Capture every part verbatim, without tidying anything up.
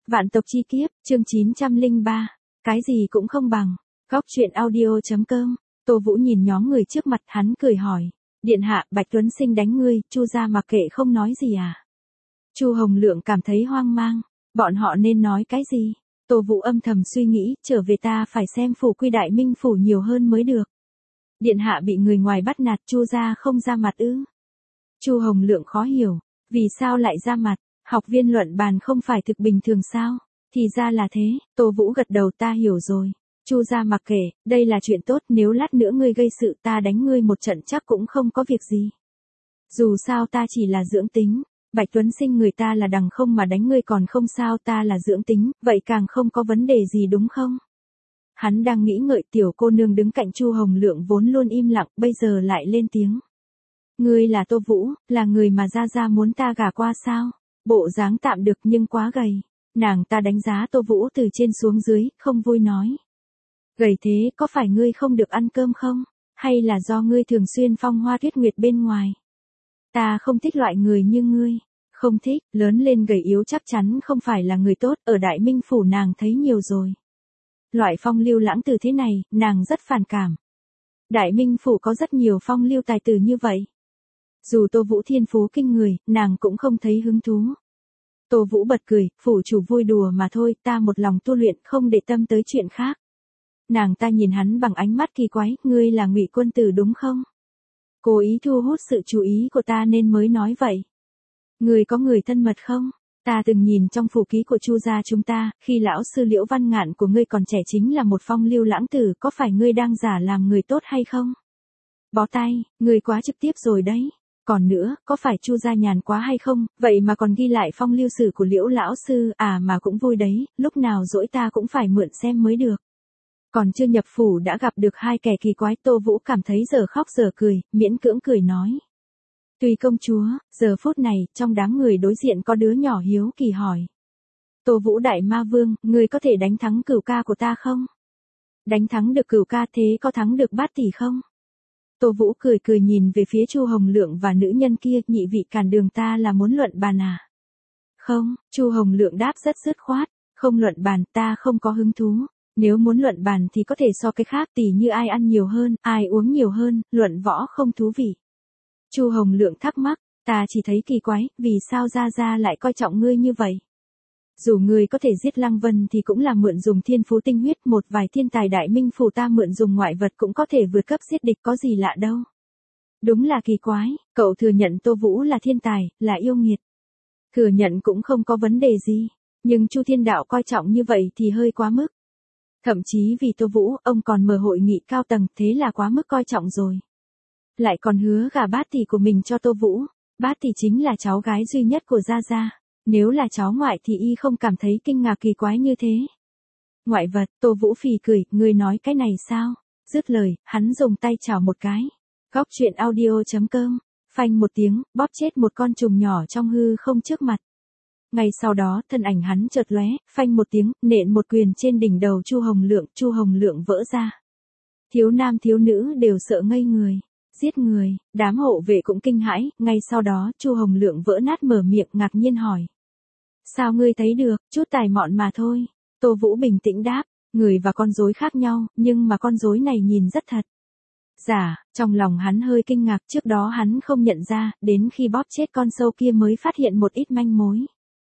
Vạn tộc chi kiếp, chương chín trăm lẻ ba. Cái gì cũng không bằng. Góc truyện audio.com. Tô Vũ nhìn nhóm người trước mặt, hắn cười hỏi. Điện hạ, Bạch Tuấn Sinh đánh ngươi, Chu gia mặc kệ không nói gì à? Chu Hồng Lượng cảm thấy hoang mang. Bọn họ nên nói cái gì? Tô Vũ âm thầm suy nghĩ, trở về ta phải xem phủ quy đại minh phủ nhiều hơn mới được. Điện hạ bị người ngoài bắt nạt, Chu gia không ra mặt ư? Chu Hồng Lượng khó hiểu. Vì sao lại ra mặt? Học viên luận bàn không phải thực bình thường sao? Thì ra là thế, Tô Vũ gật đầu, ta hiểu rồi. Chu gia mặc kệ, đây là chuyện tốt, nếu lát nữa ngươi gây sự ta đánh ngươi một trận chắc cũng không có việc gì. Dù sao ta chỉ là dưỡng tính, Bạch Tuấn Sinh người ta là đằng không mà đánh ngươi còn không sao, ta là dưỡng tính, vậy càng không có vấn đề gì đúng không? Hắn đang nghĩ ngợi, tiểu cô nương đứng cạnh Chu Hồng Lượng vốn luôn im lặng, bây giờ lại lên tiếng. Ngươi là Tô Vũ, là người mà Gia Gia muốn ta gả qua sao? Bộ dáng tạm được nhưng quá gầy. Nàng ta đánh giá Tô Vũ từ trên xuống dưới, không vui nói. Gầy thế có phải ngươi không được ăn cơm không? Hay là do ngươi thường xuyên phong hoa tuyết nguyệt bên ngoài? Ta không thích loại người như ngươi. Không thích, lớn lên gầy yếu chắc chắn không phải là người tốt, ở Đại Minh Phủ nàng thấy nhiều rồi. Loại phong lưu lãng tử thế này, nàng rất phản cảm. Đại Minh Phủ có rất nhiều phong lưu tài tử như vậy. Dù Tô Vũ thiên phú kinh người, nàng cũng không thấy hứng thú. Tô Vũ bật cười, phủ chủ vui đùa mà thôi, ta một lòng tu luyện không để tâm tới chuyện khác. Nàng ta nhìn hắn bằng ánh mắt kỳ quái, ngươi là Ngụy quân tử đúng không? Cố ý thu hút sự chú ý của ta nên mới nói vậy. Ngươi có người thân mật không? Ta từng nhìn trong phủ ký của Chu gia chúng ta, khi lão sư Liễu Văn Ngạn của ngươi còn trẻ chính là một phong lưu lãng tử, có phải ngươi đang giả làm người tốt hay không? Bó tay, ngươi quá trực tiếp rồi đấy. Còn nữa, có phải Chu gia nhàn quá hay không, vậy mà còn ghi lại phong lưu sử của Liễu lão sư, à mà cũng vui đấy, lúc nào rỗi ta cũng phải mượn xem mới được. Còn chưa nhập phủ đã gặp được hai kẻ kỳ quái, Tô Vũ cảm thấy giờ khóc giờ cười, miễn cưỡng cười nói. Tùy công chúa, giờ phút này, trong đám người đối diện có đứa nhỏ hiếu kỳ hỏi. Tô Vũ đại ma vương, ngươi có thể đánh thắng cửu ca của ta không? Đánh thắng được cửu ca thế có thắng được bát tỷ không? Tô Vũ cười cười nhìn về phía Chu Hồng Lượng và nữ nhân kia, nhị vị cản đường ta là muốn luận bàn à? Không, Chu Hồng Lượng đáp rất dứt khoát, không luận bàn, ta không có hứng thú. Nếu muốn luận bàn thì có thể so cái khác, tỉ như ai ăn nhiều hơn, ai uống nhiều hơn, luận võ không thú vị. Chu Hồng Lượng thắc mắc, ta chỉ thấy kỳ quái, vì sao Gia Gia lại coi trọng ngươi như vậy? Dù ngươi có thể giết Lăng Vân thì cũng là mượn dùng thiên phú tinh huyết, một vài thiên tài Đại Minh Phủ ta mượn dùng ngoại vật cũng có thể vượt cấp giết địch, có gì lạ đâu. Đúng là kỳ quái, cậu thừa nhận Tô Vũ là thiên tài, là yêu nghiệt. Thừa nhận cũng không có vấn đề gì, nhưng Chu Thiên Đạo coi trọng như vậy thì hơi quá mức. Thậm chí vì Tô Vũ, ông còn mở hội nghị cao tầng, thế là quá mức coi trọng rồi. Lại còn hứa gả bát tỷ của mình cho Tô Vũ, bát tỷ chính là cháu gái duy nhất của Gia Gia. Nếu là cháu ngoại thì y không cảm thấy kinh ngạc kỳ quái như thế. Ngoại vật, Tô Vũ phì cười, ngươi nói cái này sao? Dứt lời, hắn dùng tay chảo một cái. Góc truyện audio.com, phanh một tiếng, bóp chết một con trùng nhỏ trong hư không trước mặt. Ngay sau đó, thân ảnh hắn chợt lóe, phanh một tiếng, nện một quyền trên đỉnh đầu Chu Hồng Lượng, Chu Hồng Lượng vỡ ra. Thiếu nam thiếu nữ đều sợ ngây người. Giết người, đám hộ vệ cũng kinh hãi, ngay sau đó, Chu Hồng Lượng vỡ nát mở miệng ngạc nhiên hỏi. Sao ngươi thấy được, chút tài mọn mà thôi. Tô Vũ bình tĩnh đáp, người và con rối khác nhau, nhưng mà con rối này nhìn rất thật. Giả, trong lòng hắn hơi kinh ngạc, trước đó hắn không nhận ra, đến khi bóp chết con sâu kia mới phát hiện một ít manh mối.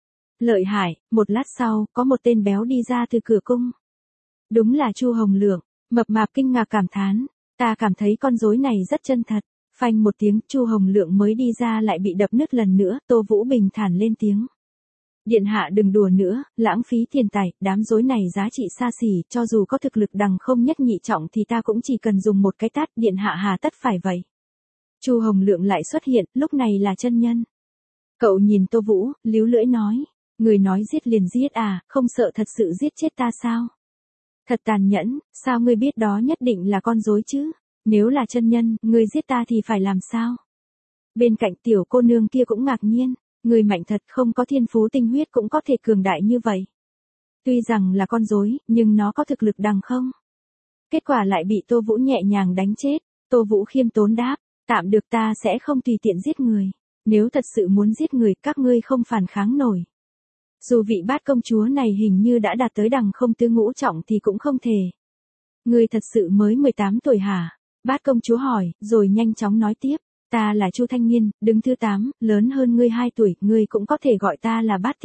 Lợi hại, một lát sau, có một tên béo đi ra từ cửa cung. Đúng là Chu Hồng Lượng, mập mạp kinh ngạc cảm thán, ta cảm thấy con rối này rất chân thật. Phanh một tiếng, Chu Hồng Lượng mới đi ra lại bị đập nứt lần nữa, Tô Vũ bình thản lên tiếng. Điện hạ đừng đùa nữa, lãng phí tiền tài, đám rối này giá trị xa xỉ, cho dù có thực lực đằng không nhất nhị trọng thì ta cũng chỉ cần dùng một cái tát, điện hạ hà tất phải vậy. Chu Hồng Lượng lại xuất hiện, lúc này là chân nhân. Cậu nhìn Tô Vũ, líu lưỡi nói, người nói giết liền giết à, không sợ thật sự giết chết ta sao? Thật tàn nhẫn, sao ngươi biết đó nhất định là con rối chứ? Nếu là chân nhân, ngươi giết ta thì phải làm sao? Bên cạnh tiểu cô nương kia cũng ngạc nhiên. Người mạnh thật, không có thiên phú tinh huyết cũng có thể cường đại như vậy. Tuy rằng là con rối, nhưng nó có thực lực đằng không? Kết quả lại bị Tô Vũ nhẹ nhàng đánh chết. Tô Vũ khiêm tốn đáp, tạm được, ta sẽ không tùy tiện giết người. Nếu thật sự muốn giết người, các ngươi không phản kháng nổi. Dù vị bát công chúa này hình như đã đạt tới đằng không tứ ngũ trọng thì cũng không thể. Ngươi thật sự mới mười tám tuổi hả? Bát công chúa hỏi, rồi nhanh chóng nói tiếp. Ta là Chu Thanh Nghiên, đứng thứ tám, lớn hơn ngươi hai tuổi, ngươi cũng có thể gọi ta là bát tỷ.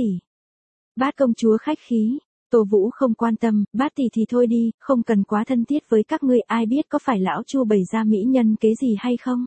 Bát công chúa khách khí. Tô Vũ không quan tâm, bát tỷ thì thôi đi, không cần quá thân thiết với các ngươi, ai biết có phải lão Chu bày ra mỹ nhân kế gì hay không?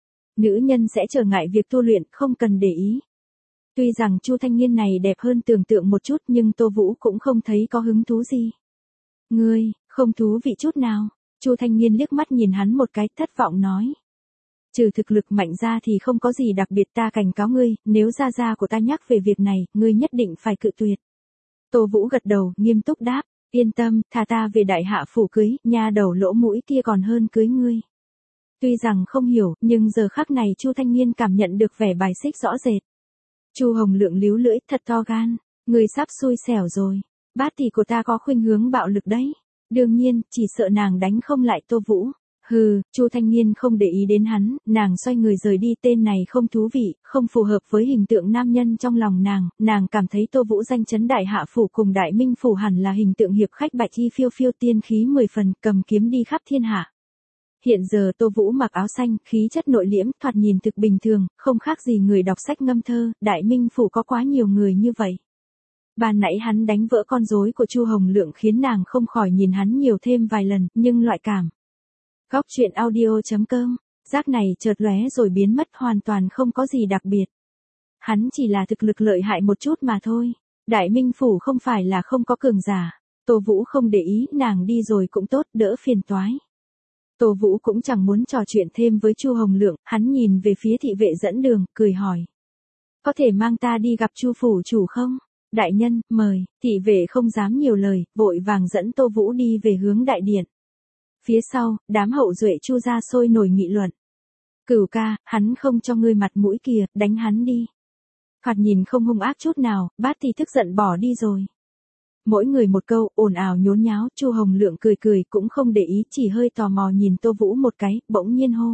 Nữ nhân sẽ trở ngại việc tu luyện, không cần để ý. Tuy rằng Chu Thanh Nghiên này đẹp hơn tưởng tượng một chút nhưng Tô Vũ cũng không thấy có hứng thú gì. Ngươi, không thú vị chút nào. Chu Thanh Nghiên liếc mắt nhìn hắn một cái, thất vọng nói. Trừ thực lực mạnh ra thì không có gì đặc biệt, ta cảnh cáo ngươi, nếu gia gia của ta nhắc về việc này, ngươi nhất định phải cự tuyệt. Tô Vũ gật đầu, nghiêm túc đáp, yên tâm, thà ta về đại hạ phủ cưới, nha đầu lỗ mũi kia còn hơn cưới ngươi. Tuy rằng không hiểu, nhưng giờ khắc này Chu Thanh Nghiên cảm nhận được vẻ bài xích rõ rệt. Chu Hồng Lượng líu lưỡi, thật to gan, ngươi sắp xui xẻo rồi. Bát tỷ của ta có khuynh hướng bạo lực đấy. Đương nhiên, chỉ sợ nàng đánh không lại Tô Vũ. Hừ, Chu Thanh Nghiên không để ý đến hắn, nàng xoay người rời đi, tên này không thú vị, không phù hợp với hình tượng nam nhân trong lòng nàng, nàng cảm thấy Tô Vũ danh chấn đại hạ phủ cùng đại minh phủ hẳn là hình tượng hiệp khách bạch y phiêu phiêu tiên khí mười phần, cầm kiếm đi khắp thiên hạ. Hiện giờ Tô Vũ mặc áo xanh, khí chất nội liễm, thoạt nhìn thực bình thường, không khác gì người đọc sách ngâm thơ, đại minh phủ có quá nhiều người như vậy. Ban nãy hắn đánh vỡ con rối của Chu Hồng Lượng khiến nàng không khỏi nhìn hắn nhiều thêm vài lần, nhưng loại cảm. Góc truyện audio chấm com, giác này chợt lóe rồi biến mất, hoàn toàn không có gì đặc biệt. Hắn chỉ là thực lực lợi hại một chút mà thôi. Đại minh phủ không phải là không có cường giả. Tô Vũ không để ý, nàng đi rồi cũng tốt, đỡ phiền toái. Tô Vũ cũng chẳng muốn trò chuyện thêm với Chu Hồng Lượng, hắn nhìn về phía thị vệ dẫn đường, cười hỏi. Có thể mang ta đi gặp Chu phủ chủ không? Đại nhân, mời. Thị vệ không dám nhiều lời, vội vàng dẫn Tô Vũ đi về hướng đại điện. Phía sau, đám hậu duệ Chu gia sôi nổi nghị luận. Cửu ca, hắn không cho ngươi mặt mũi kìa, đánh hắn đi. Thoạt nhìn không hung ác chút nào, bát thì tức giận bỏ đi rồi. Mỗi người một câu, ồn ào nhốn nháo, Chu Hồng Lượng cười cười cũng không để ý, chỉ hơi tò mò nhìn Tô Vũ một cái, bỗng nhiên hô.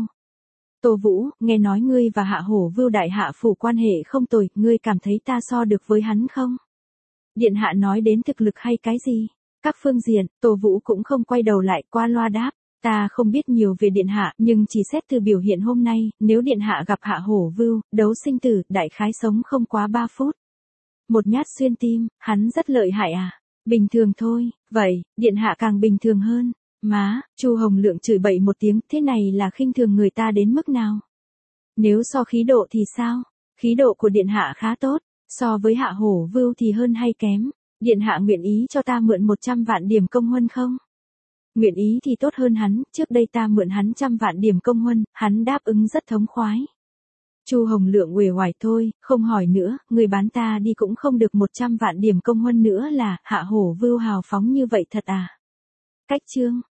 Tô Vũ, nghe nói ngươi và Hạ Hổ Vưu đại hạ phủ quan hệ không tồi, ngươi cảm thấy ta so được với hắn không? Điện hạ nói đến thực lực hay cái gì? Các phương diện, Tô Vũ cũng không quay đầu lại, qua loa đáp. Ta không biết nhiều về điện hạ, nhưng chỉ xét từ biểu hiện hôm nay, nếu điện hạ gặp Hạ Hổ Vưu, đấu sinh tử, đại khái sống không quá ba phút. Một nhát xuyên tim, hắn rất lợi hại à? Bình thường thôi, vậy, điện hạ càng bình thường hơn. Má, Chu Hồng Lượng chửi bậy một tiếng, thế này là khinh thường người ta đến mức nào? Nếu so khí độ thì sao? Khí độ của điện hạ khá tốt, so với Hạ Hổ Vưu thì hơn hay kém? Điện hạ nguyện ý cho ta mượn một trăm vạn điểm công huân không? Nguyện ý thì tốt hơn hắn, trước đây ta mượn hắn trăm vạn điểm công huân, hắn đáp ứng rất thống khoái. Chu Hồng Lượng uể oải thôi, không hỏi nữa, người bán ta đi cũng không được một trăm vạn điểm công huân nữa là, Hạ Hổ Vưu hào phóng như vậy thật à? Cách chương